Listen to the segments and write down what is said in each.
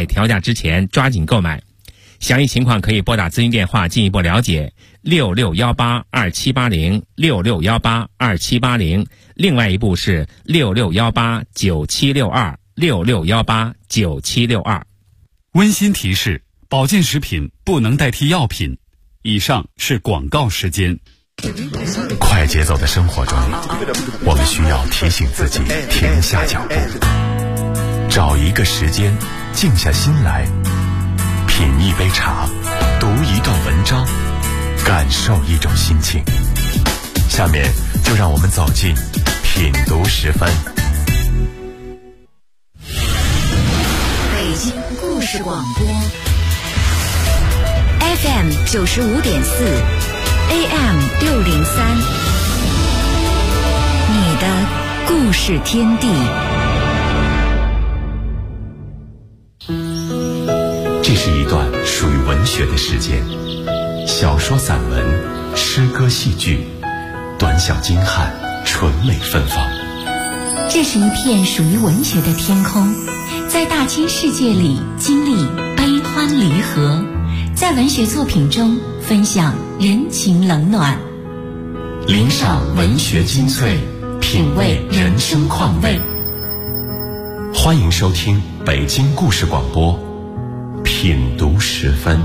在调价之前抓紧购买。详细情况可以拨打咨询电话进一步了解，66182780，66182780，另外一部是66189762，66189762。 温馨提示：保健食品不能代替药品。以上是广告时间。 快节奏的生活中，我们需要提醒自己停下脚步，找一个时间静下心来，品一杯茶，读一段文章，感受一种心情。下面就让我们走进品读10分。 北京故事广播 FM 95.4，AM 603，你的故事天地。 这是一段属于文学的时间，小说、散文、诗歌、戏剧，短小精悍，纯美芬芳。 这是一片属于文学的天空，在大千世界里经历悲欢离合，在文学作品中分享人情冷暖， 领赏文学精粹，品味人生况味。欢迎收听北京故事广播品读10分。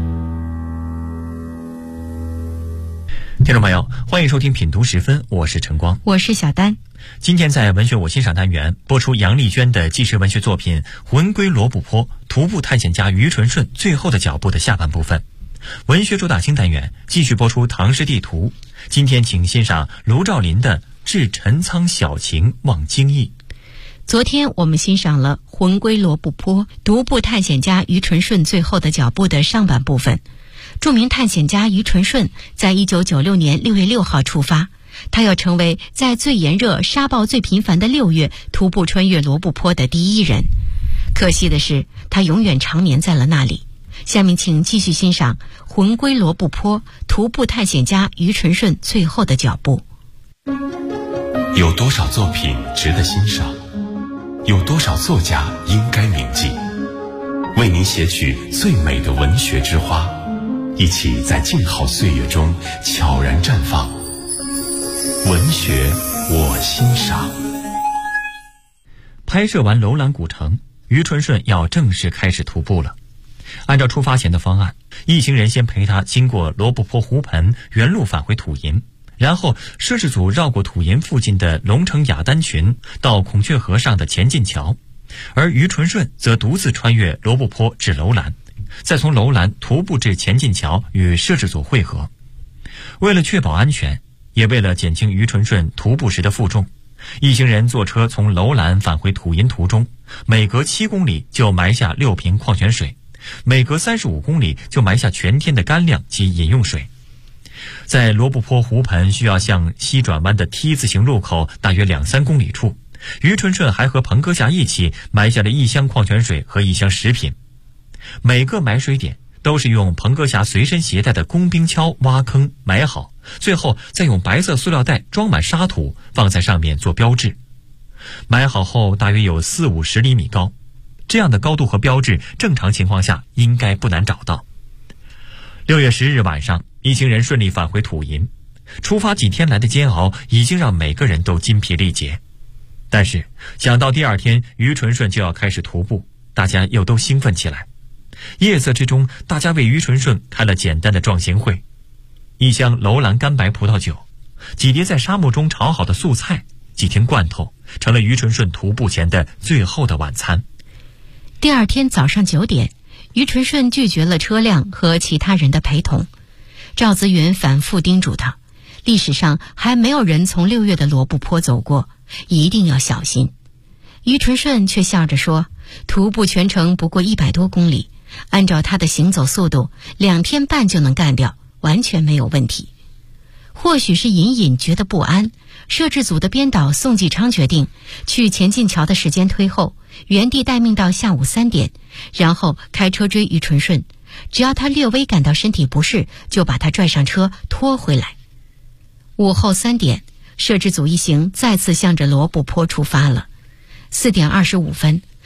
听众朋友，欢迎收听品读10分，我是陈光， 我是小丹。 今天在文学我欣赏单元播出杨丽娟的纪实文学作品《魂归罗布泊：徒步探险家于纯顺最后的脚步》的下半部分。文学主打新单元继续播出唐诗地图，今天请欣赏卢照邻的《致陈仓小情望京邑》。 昨天我们欣赏了《魂归罗布泊：独步探险家于纯顺最后的脚步》的上半部分。著名探险家于纯顺在1996年6月6号出发，他要成为在最炎热、沙暴最频繁的6月徒步穿越罗布泊的第一人。可惜的是，他永远长眠在了那里。下面请继续欣赏《魂归罗布泊：徒步探险家于纯顺最后的脚步》。 有多少作品值得欣赏？有多少作家应该铭记？为您写取最美的文学之花，一起在静好岁月中悄然绽放。文学我欣赏。 拍摄完楼兰古城，于纯顺要正式开始徒步了。按照出发前的方案，一行人先陪他经过罗布泊湖盆，原路返回土银，然后摄制组绕过土银附近的龙城雅丹群，到孔雀河上的前进桥，而于纯顺则独自穿越罗布泊至楼兰，再从楼兰徒步至前进桥与摄制组会合。为了确保安全，也为了减轻于纯顺徒步时的负重，一行人坐车从楼兰返回土银途中，每隔7公里就埋下6瓶矿泉水，每隔35公里就埋下全天的干粮及饮用水。在罗布泊湖盆需要向西转弯的 T 字形路口大约2-3公里处，于纯顺还和彭阁下一起埋下了1箱矿泉水和1箱食品。每个埋水点都是用彭阁下随身携带的工兵锹挖坑埋好，最后再用白色塑料袋装满沙土放在上面做标志。埋好后大约有40-50厘米高，这样的高度和标志正常情况下应该不难找到。6月10日晚上，一行人顺利返回土银。出发几天来的煎熬已经让每个人都筋疲力竭，但是想到第2天于纯顺就要开始徒步，大家又都兴奋起来。夜色之中，大家为于纯顺开了简单的壮行会，1箱楼兰干白葡萄酒，几碟在沙漠中炒好的素菜，几听罐头，成了于纯顺徒步前的最后的晚餐。 第2天早上9点，于纯顺拒绝了车辆和其他人的陪同。赵子云反复叮嘱他，历史上还没有人从6月的罗布泊走过，一定要小心。于纯顺却笑着说，徒步全程不过100多公里，按照他的行走速度，2天半就能干掉，完全没有问题。或许是隐隐觉得不安，摄制组的编导宋继昌决定去前进桥的时间推后，原地待命到下午3点，然后开车追于纯顺，只要他略微感到身体不适，就把他拽上车拖回来。午后3点，摄制组一行再次向着罗布泊出发了。4点25分，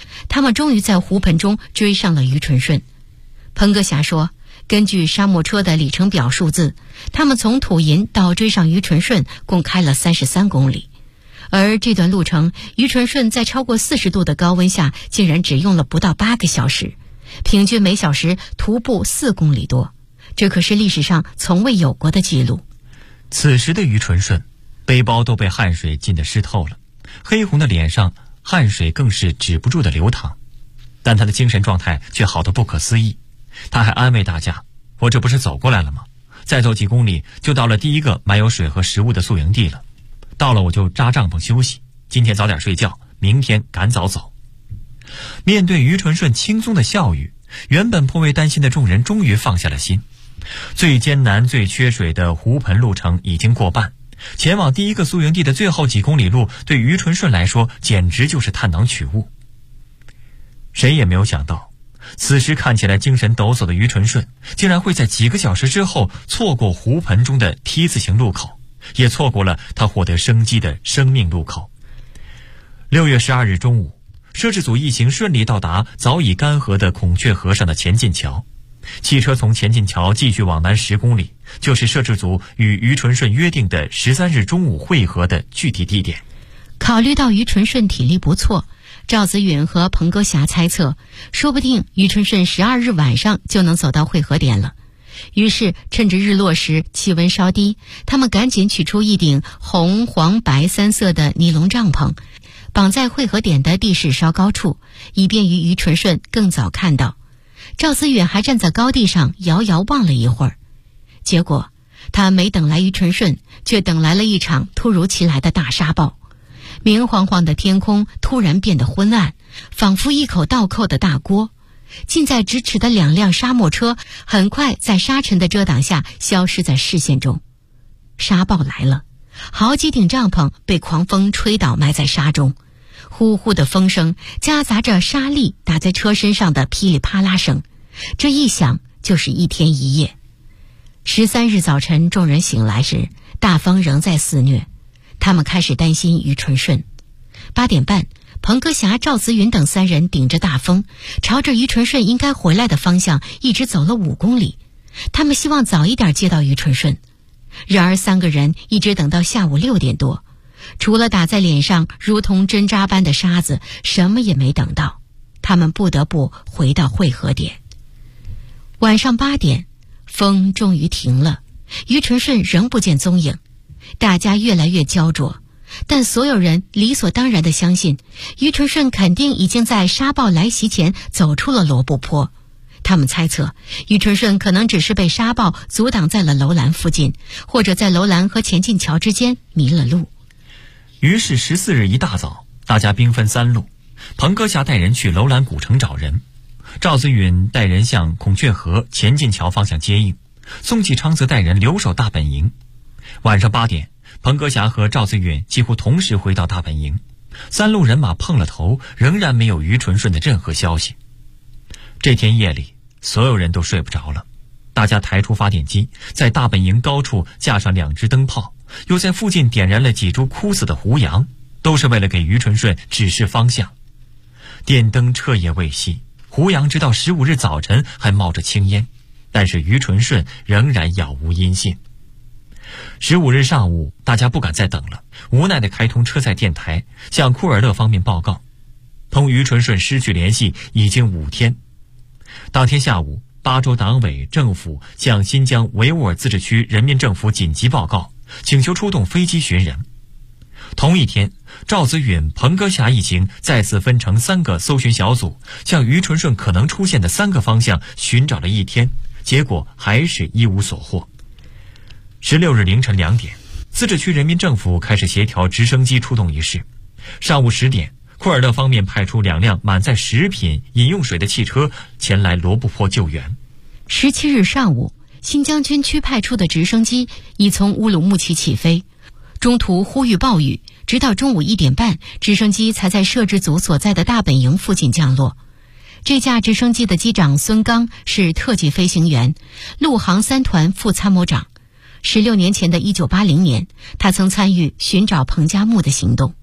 他们终于在胡盆中追上了于纯顺。彭格霞说，根据沙漠车的里程表数字，他们从土银到追上于纯顺共开了33公里，而这段路程，于纯顺在超过40度的高温下，竟然只用了不到8个小时，平均每小时徒步4公里多，这可是历史上从未有过的记录。 此时的于纯顺，背包都被汗水浸得湿透了，黑红的脸上汗水更是止不住的流淌，但他的精神状态却好得不可思议。他还安慰大家，我这不是走过来了吗？再走几公里就到了第一个埋有水和食物的宿营地了，到了我就扎帐篷休息，今天早点睡觉，明天赶早走。面对于纯顺轻松的笑语，原本颇为担心的众人终于放下了心。最艰难最缺水的胡盆路程已经过半，前往第一个宿营地的最后几公里路对于纯顺来说简直就是探囊取物。谁也没有想到，此时看起来精神抖擞的于纯顺竟然会在几个小时之后错过胡盆中的 T 字形路口，也错过了他获得生机的生命路口。6月12日中午，摄制组一行顺利到达早已干涸的孔雀河上的前进桥。汽车从前进桥继续往南10公里，就是摄制组与于纯顺约定的13日中午会合的具体地点。 考虑到于纯顺体力不错，赵子允和彭格霞猜测，说不定于纯顺12日晚上就能走到会合点了。于是趁着日落时气温稍低，他们赶紧取出一顶红、黄、白3色的尼龙帐篷，绑在会合点的地势稍高处，以便于纯顺更早看到。赵子允还站在高地上遥遥望了一会儿，结果他没等来于纯顺，却等来了一场突如其来的大沙暴。明晃晃的天空突然变得昏暗，仿佛一口倒扣的大锅。近在咫尺的2辆沙漠车很快在沙尘的遮挡下消失在视线中。沙暴来了，好几顶帐篷被狂风吹倒，埋在沙中。呼呼的风声夹杂着沙粒打在车身上的噼里啪啦声，这一响就是1天1夜。13日早晨，众人醒来时，大风仍在肆虐，他们开始担心于纯顺。8点半，彭格霞、赵子允等3人顶着大风，朝着于纯顺应该回来的方向一直走了5公里，他们希望早一点接到于纯顺。然而3个人一直等到下午6点多，除了打在脸上如同针扎般的沙子，什么也没等到，他们不得不回到会合点。晚上8点，风终于停了，于纯顺仍不见踪影，大家越来越焦灼，但所有人理所当然地相信，于纯顺肯定已经在沙暴来袭前走出了罗布泊。他们猜测，于纯顺可能只是被沙暴阻挡在了楼兰附近，或者在楼兰和前进桥之间迷了路。 于是14日一大早，大家兵分3路，彭格霞带人去楼兰古城找人，赵子允带人向孔雀河前进桥方向接应，宋继昌则带人留守大本营。晚上8点，彭格霞和赵子允几乎同时回到大本营，3路人马碰了头，仍然没有于纯顺的任何消息。这天夜里，所有人都睡不着了，大家抬出发电机，在大本营高处架上2只灯泡，又在附近点燃了几株枯死的胡杨，都是为了给于纯顺指示方向。电灯彻夜未熄，胡杨直到15日早晨还冒着青烟，但是于纯顺仍然杳无音信。15日上午，大家不敢再等了，无奈地开通车载电台，向库尔勒方面报告，同于纯顺失去联系已经5天。当天下午，巴州党委政府向新疆维吾尔自治区人民政府紧急报告，请求出动飞机寻人。同一天，赵子允、彭格霞一行再次分成3个搜寻小组，向于纯顺可能出现的3个方向寻找了1天，结果还是一无所获。16日凌晨2点，自治区人民政府开始协调直升机出动一事。上午10点，库尔勒方面派出2辆满载食品、饮用水的汽车前来罗布泊救援。 17日上午，新疆军区派出的直升机已从乌鲁木齐起飞，中途呼吁暴雨，直到中午1点半，直升机才在摄制组所在的大本营附近降落。这架直升机的机长孙刚是特级飞行员，陆航3团副参谋长。16年前的1980年，他曾参与寻找彭加木的行动。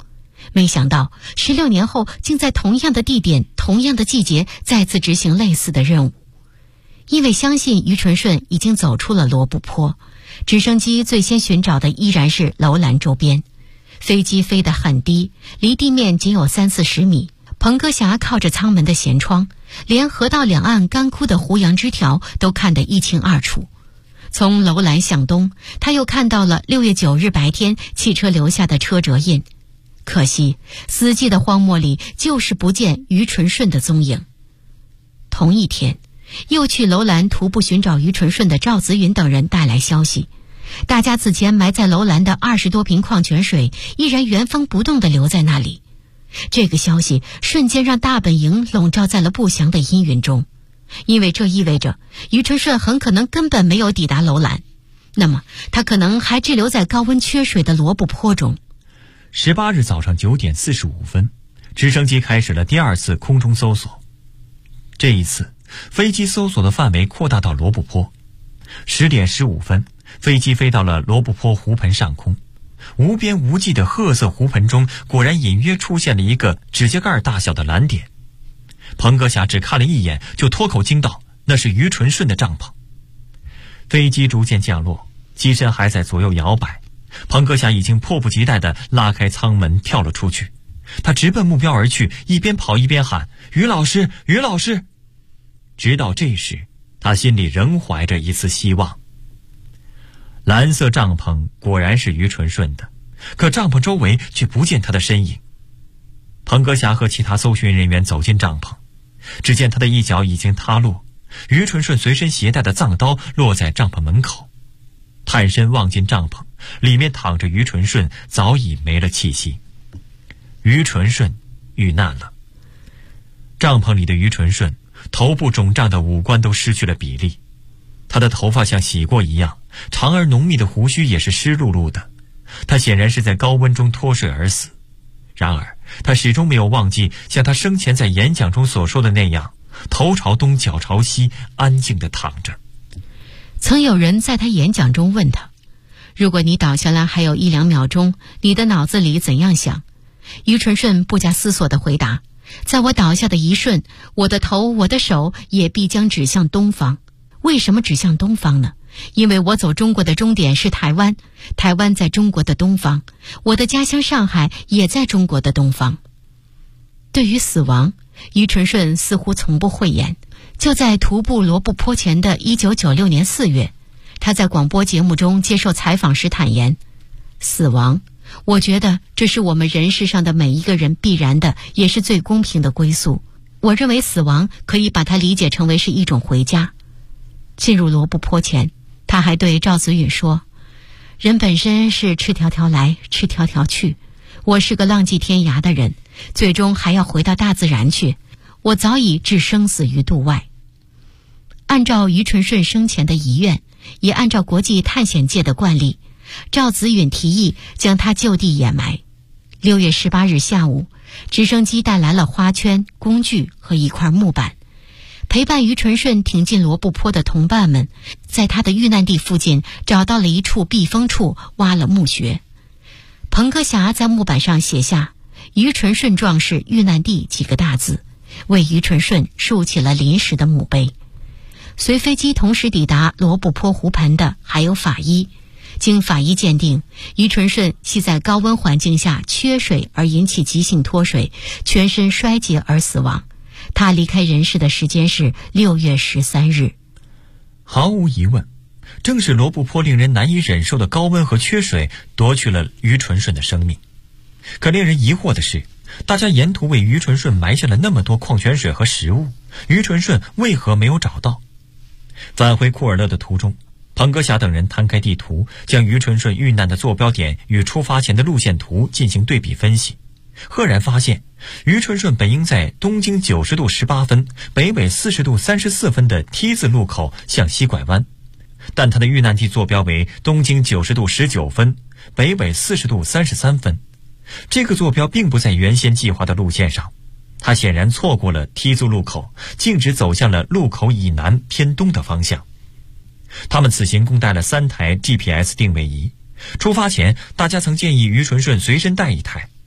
没想到16年后竟在同样的地点、同样的季节再次执行类似的任务。因为相信于纯顺已经走出了罗布泊，直升机最先寻找的依然是楼兰周边。飞机飞得很低，离地面仅有30-40米。彭戈霞靠着舱门的舷窗，连河道两岸干枯的胡杨枝条都看得一清二楚。从楼兰向东，他又看到了6月9日白天汽车留下的车辙印。可惜死寂的荒漠里就是不见于纯顺的踪影。同一天，又去楼兰徒步寻找于纯顺的赵子允等人带来消息，大家此前埋在楼兰的20多瓶矿泉水依然原封不动地留在那里。这个消息瞬间让大本营笼罩在了不祥的阴云中，因为这意味着于纯顺很可能根本没有抵达楼兰，那么他可能还滞留在高温缺水的罗布泊中。 18日早上9点45分，直升机开始了第2次空中搜索。这一次，飞机搜索的范围扩大到罗布泊。10点15分，飞机飞到了罗布泊湖盆上空。无边无际的褐色湖盆中，果然隐约出现了一个指甲盖大小的蓝点。彭戈霞只看了一眼，就脱口惊道：“那是于纯顺的帐篷。”飞机逐渐降落，机身还在左右摇摆。彭戈霞已经迫不及待地拉开舱门跳了出去，他直奔目标而去，一边跑一边喊：“于老师，于老师！”直到这时，他心里仍怀着一丝希望。蓝色帐篷果然是于纯顺的，可帐篷周围却不见他的身影。彭戈霞和其他搜寻人员走进帐篷，只见他的一脚已经塌落，于纯顺随身携带的藏刀落在帐篷门口。探身望进帐篷，里面躺着于纯顺，早已没了气息。于纯顺遇难了。帐篷里的于纯顺，头部肿胀的五官都失去了比例，他的头发像洗过一样，长而浓密的胡须也是湿漉漉的。他显然是在高温中脱水而死。然而他始终没有忘记像他生前在演讲中所说的那样，头朝东脚朝西，安静地躺着。 曾有人在他演讲中问他，如果你倒下来还有1-2秒钟，你的脑子里怎样想？于纯顺不假思索地回答，在我倒下的一瞬，我的头我的手也必将指向东方。为什么指向东方呢？因为我走中国的终点是台湾，台湾在中国的东方，我的家乡上海也在中国的东方。对于死亡，于纯顺似乎从不讳言。就在徒步罗布泊前的1996年4月，他在广播节目中接受采访时坦言，死亡，我觉得这是我们人世上的每一个人必然的，也是最公平的归宿。我认为死亡可以把它理解成为是一种回家。进入罗布泊前，他还对赵子允说，人本身是赤条条来，赤条条去，我是个浪迹天涯的人，最终还要回到大自然去，我早已置生死于度外。按照于纯顺生前的遗愿，也按照国际探险界的惯例，赵子允提议将他就地掩埋。6月18日下午，直升机带来了花圈、工具和一块木板。陪伴于纯顺挺进罗布泊的同伴们，在他的遇难地附近找到了一处避风处，挖了墓穴。彭戈霞在木板上写下“于纯顺壮士遇难地”几个大字，为于纯顺竖起了临时的墓碑。随飞机同时抵达罗布泊湖盆的还有法医，经法医鉴定，于纯顺系在高温环境下缺水而引起急性脱水，全身衰竭而死亡。他离开人世的时间是6月13日。 毫无疑问，正是罗布泊令人难以忍受的高温和缺水夺去了于纯顺的生命。可令人疑惑的是，大家沿途为于纯顺埋下了那么多矿泉水和食物，于纯顺为何没有找到？返回库尔勒的途中，彭戈霞等人摊开地图，将于纯顺遇难的坐标点与出发前的路线图进行对比分析，赫然发现于纯顺本应在东经90度18分、北纬40度34分的 T 字路口向西拐弯，但他的遇难地坐标为东经90度19分、北纬40度33分。这个坐标并不在原先计划的路线上，他显然错过了 T 字路口，径直走向了路口以南偏东的方向。他们此行共带了3台 GPS 定位仪，出发前大家曾建议于纯顺随身带一台。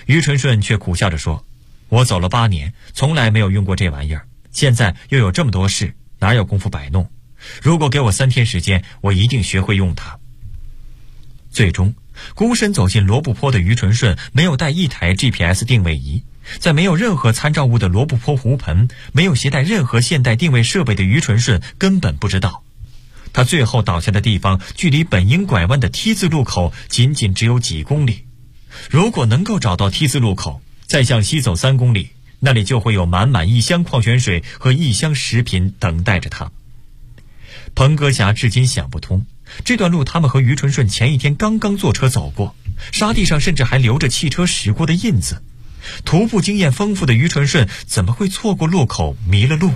于纯顺却苦笑着说：“我走了8年，从来没有用过这玩意儿，现在又有这么多事，哪有功夫摆弄？如果给我3天时间，我一定学会用它。”最终，孤身走进罗布泊的于纯顺没有带一台 GPS 定位仪，在没有任何参照物的罗布泊湖盆，没有携带任何现代定位设备的于纯顺根本不知道，他最后倒下的地方距离本应拐弯的 T 字路口仅仅只有几公里。如果能够找到 T 字路口，再向西走3公里，那里就会有满满1箱矿泉水和1箱食品等待着他。彭戈霞至今想不通，这段路他们和于纯顺前一天刚刚坐车走过，沙地上甚至还留着汽车驶过的印子。徒步经验丰富的于纯顺怎么会错过路口迷了路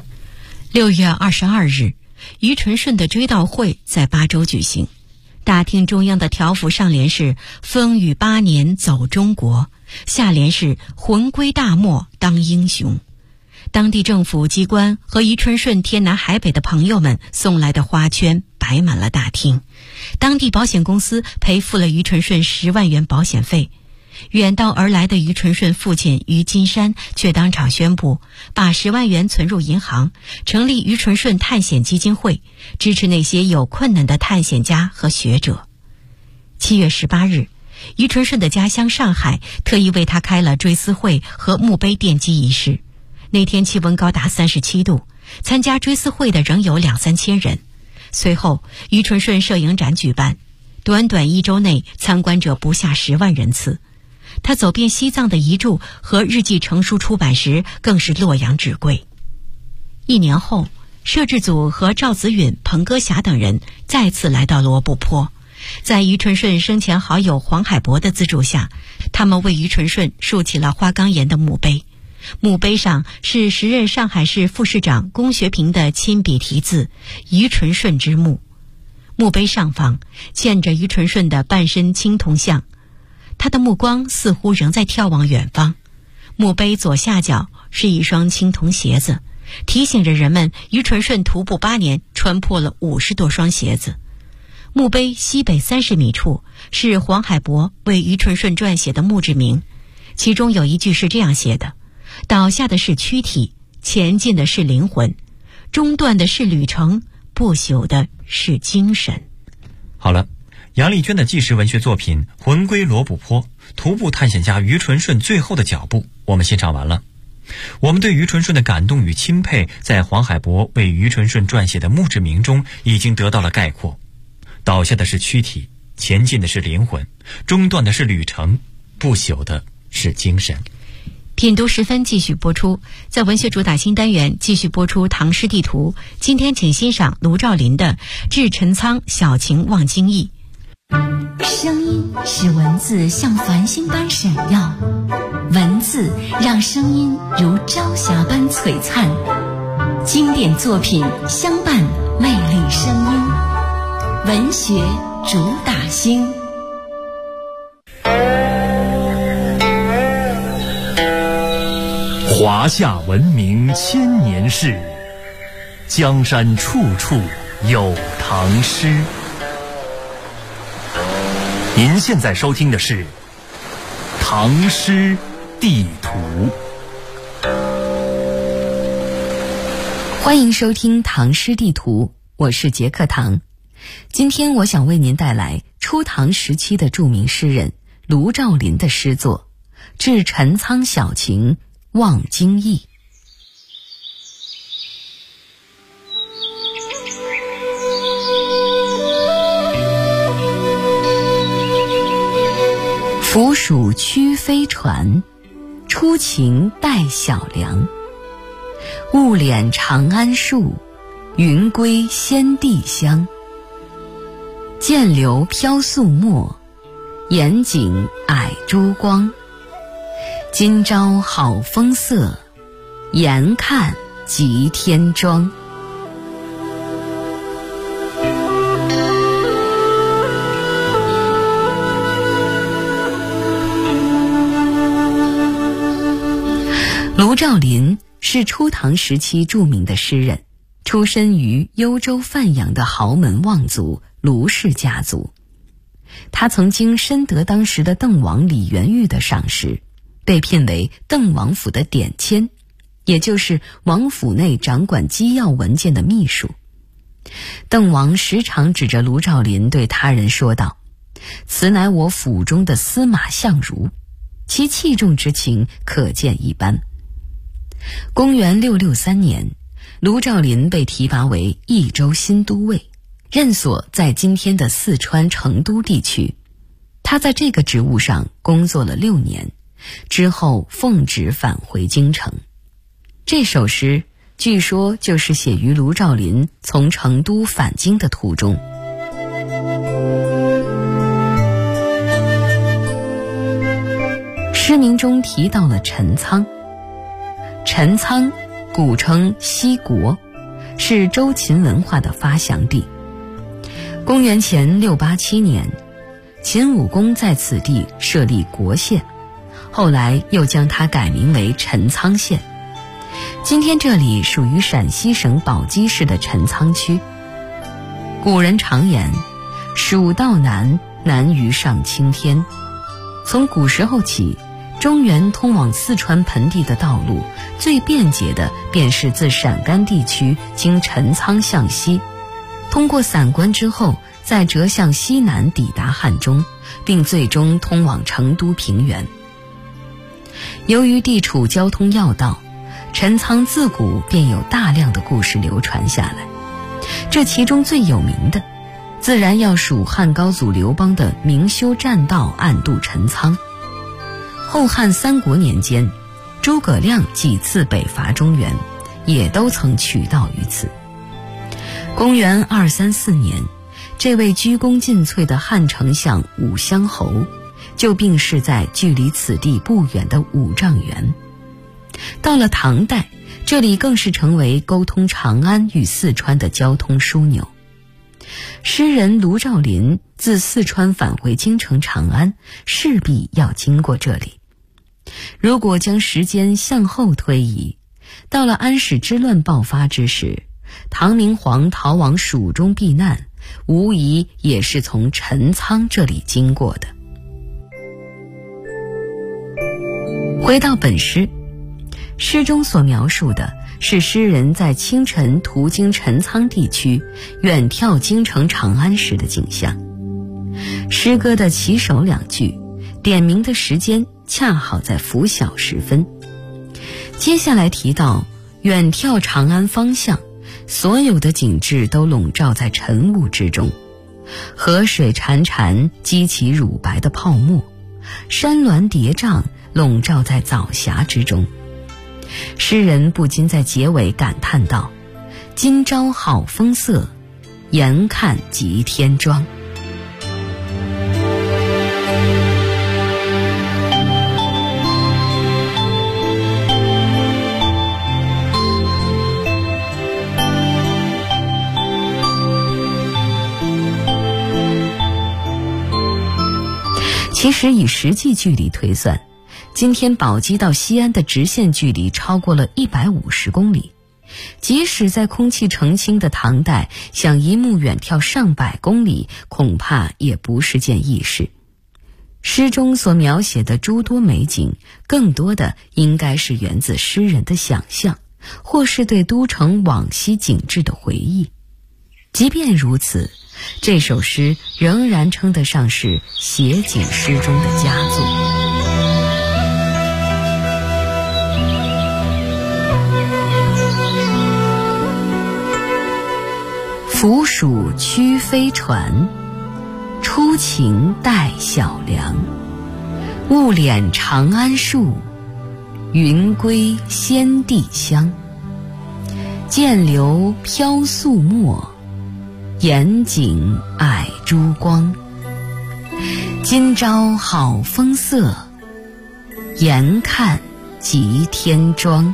？6月22日，于纯顺的追悼会在巴州举行。大厅中央的条幅上联是“风雨8年走中国”，下联是“魂归大漠当英雄”。当地政府机关和于纯顺天南海北的朋友们送来的花圈摆满了大厅。当地保险公司赔付了于纯顺10万元保险费。远道而来的于纯顺父亲于金山却当场宣布，把10万元存入银行，成立于纯顺探险基金会，支持那些有困难的探险家和学者。7月18日，于纯顺的家乡上海特意为他开了追思会和墓碑奠基仪式。那天气温高达37度，参加追思会的仍有2-3千人。随后，于纯顺摄影展举办，短短1周内参观者不下10万人次。他走遍西藏的遗著和日记成书出版时，更是洛阳纸贵。1年后，摄制组和赵子允、彭戈霞等人再次来到罗布泊。在于纯顺生前好友黄海博的资助下，他们为于纯顺竖起了花岗岩的墓碑。墓碑上是时任上海市副市长龚学平的亲笔题字“于纯顺之墓”。墓碑上方嵌着于纯顺的半身青铜像，他的目光似乎仍在眺望远方。墓碑左下角是一双青铜鞋子，提醒着人们于纯顺徒步8年穿破了50多双鞋子。墓碑西北30米处是黄海博为于纯顺撰写的墓志铭，其中有一句是这样写的：倒下的是躯体，前进的是灵魂，中断的是旅程，不朽的是精神。 好了，杨丽娟的纪实文学作品《魂归罗布泊》，徒步探险家于纯顺最后的脚步，我们欣赏完了。我们对于纯顺的感动与钦佩，在黄海博为于纯顺撰写的墓志铭中已经得到了概括。倒下的是躯体，前进的是灵魂，中断的是旅程，不朽的是精神。 品读时分继续播出，在文学主打新单元继续播出唐诗地图。今天请欣赏卢照邻的《致陈仓小情望京意》。 声音使文字像繁星般闪耀，文字让声音如朝霞般璀璨。经典作品相伴魅力声音，文学主打星。 华夏文明千年事，江山处处有唐诗。您现在收听的是《唐诗地图》。 欢迎收听《唐诗地图》，我是杰克唐。今天我想为您带来初唐时期的著名诗人卢照邻的诗作《致陈仓小情望京意》。俯蜀驱飞船，出秦带小凉。雾敛长安树，云归先帝乡。涧流飘素墨，岩井皑珠光。今朝好风色，严看极天妆。卢照邻是初唐时期著名的诗人，出身于幽州范阳的豪门望族卢氏家族。他曾经深得当时的邓王李元玉的赏识， 被聘为邓王府的典签，也就是王府内掌管机要文件的秘书。邓王时常指着卢照邻对他人说道：“此乃我府中的司马相如，其器重之情可见一斑。”公元663年，卢照邻被提拔为益州新都尉，任所在今天的四川成都地区。他在这个职务上工作了6年，之后奉旨返回京城。这首诗据说就是写于卢照邻从成都返京的途中。诗名中提到了陈仓。陈仓古称西国，是周秦文化的发祥地。公元前687年，秦武公在此地设立国县，后来又将它改名为陈仓县。今天这里属于陕西省宝鸡市的陈仓区。古人常言，蜀道难，难于上青天。从古时候起，中原通往四川盆地的道路最便捷的便是自陕甘地区经陈仓向西，通过散关之后再折向西南抵达汉中，并最终通往成都平原。由于地处交通要道，陈仓自古便有大量的故事流传下来。这其中最有名的自然要数汉高祖刘邦的明修栈道暗度陈仓。后汉三国年间，诸葛亮几次北伐中原，也都曾取道于此。公元234年，这位鞠躬尽瘁的汉丞相武乡侯就病逝在距离此地不远的五丈原。到了唐代，这里更是成为沟通长安与四川的交通枢纽。诗人卢照邻自四川返回京城长安，势必要经过这里。如果将时间向后推移，到了安史之乱爆发之时，唐明皇逃往蜀中避难，无疑也是从陈仓这里经过的。回到本诗，诗中所描述的是诗人在清晨途经陈仓地区，远眺京城长安时的景象。诗歌的起首两句点明的时间恰好在拂晓时分。接下来提到远眺长安方向，所有的景致都笼罩在晨雾之中，河水潺潺激起乳白的泡沫，山峦叠嶂笼罩在早霞之中。诗人不禁在结尾感叹道：“今朝好风色，严看极天妆。”其实以实际距离推算，今天宝鸡到西安的直线距离超过了150公里，即使在空气澄清的唐代，想一目远眺上百公里，恐怕也不是件易事。诗中所描写的诸多美景，更多的应该是源自诗人的想象，或是对都城往昔景致的回忆。即便如此，这首诗仍然称得上是写景诗中的佳作。扶蜀驱飞船，出秦带小凉。雾敛长安树，云归先帝乡。涧流飘素墨，严景霭珠光。今朝好风色，严看极天妆。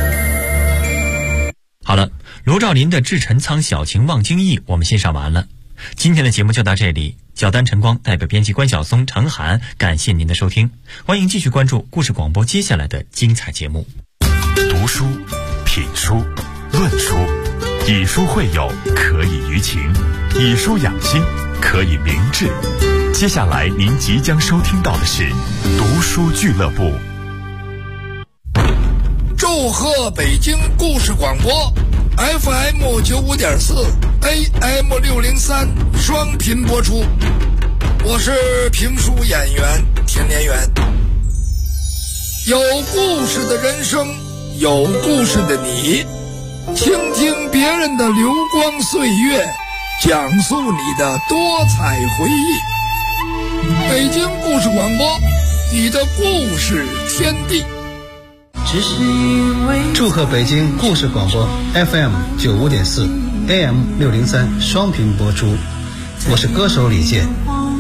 好了，卢照邻的《致陈仓小情望京意》我们欣赏完了。 今天的节目就到这里，小丹、晨光代表编辑关晓松、程涵，感谢您的收听，欢迎继续关注故事广播接下来的精彩节目。 读书、品书、论书，以书会友，可以娱情；以书养心，可以明志。接下来您即将收听到的是读书俱乐部。 祝贺北京故事广播 FM 95.4 AM 603双频播出，我是评书演员田连元。有故事的人生，有故事的你，倾听别人的流光岁月，讲述你的多彩回忆。北京故事广播，你的故事天地。 祝贺北京故事广播 FM 95.4 AM 603双频播出，我是歌手李健。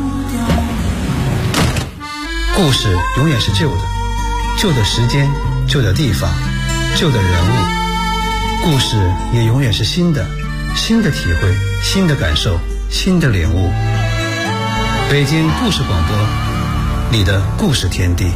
故事永远是旧的，旧的时间，旧的地方，旧的人物。故事也永远是新的，新的体会，新的感受，新的领悟。北京故事广播，你的故事天地。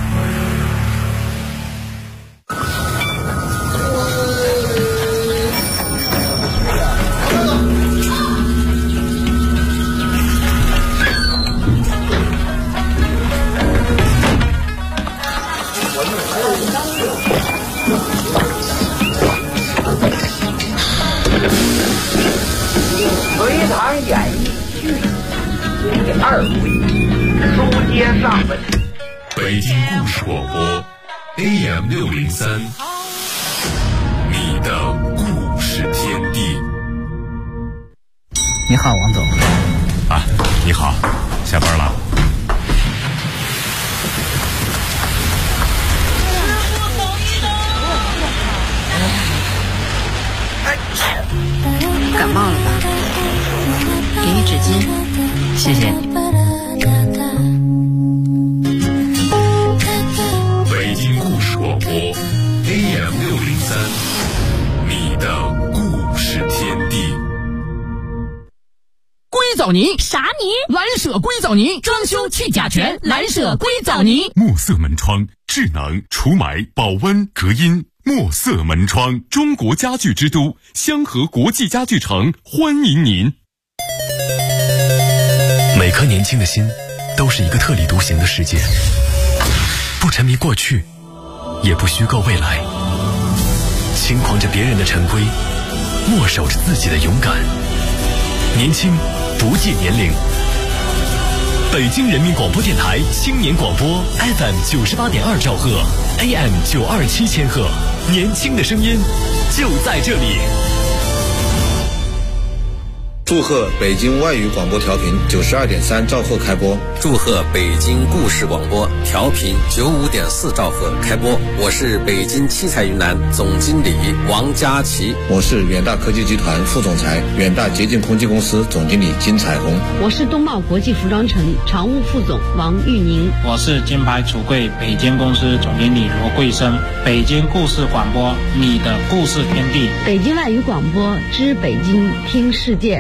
隋唐演义续第2回，书接上文。 北京故事广播 AM 603，你的故事天地。 你好，王总。 啊，你好，下班了。 感冒了吧？给你纸巾，谢谢你。 北京故事广播 AM 603，你的故事天地。 硅藻泥啥泥？ 蓝舍硅藻泥，装修去甲醛，蓝舍硅藻泥。 墨色门窗，智能除霾、保温、隔音。墨色门窗，中国家具之都香河国际家具城欢迎您。每颗年轻的心都是一个特立独行的世界，不沉迷过去，也不虚构未来，轻狂着别人的陈规，默守着自己的勇敢。年轻不计年龄。北京人民广播电台青年广播 FM 98.2兆赫 AM 927千赫，年轻的声音就在这里。 祝贺北京外语广播调频92.3兆赫开播。 祝贺北京故事广播调频95.4兆赫开播。我是北京七彩云南总经理王佳琪。 我是远大科技集团副总裁、远大洁净空气公司总经理金彩虹。 我是东茂国际服装城常务副总王玉宁。 我是金牌橱柜北京公司总经理罗桂生。北京故事广播，你的故事天地。 北京外语广播之北京听世界。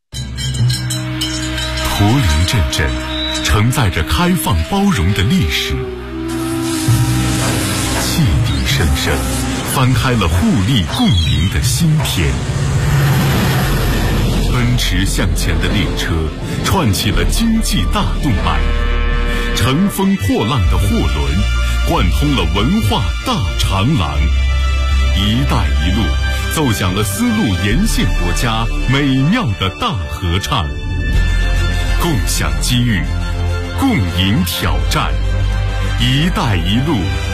驼铃阵阵，承载着开放包容的历史，汽笛声声，翻开了互利共赢的新篇。奔驰向前的列车，串起了经济大动脉；乘风破浪的货轮，贯通了文化大长廊。一带一路，奏响了丝路沿线国家美妙的大合唱。共享机遇，共赢挑战，一带一路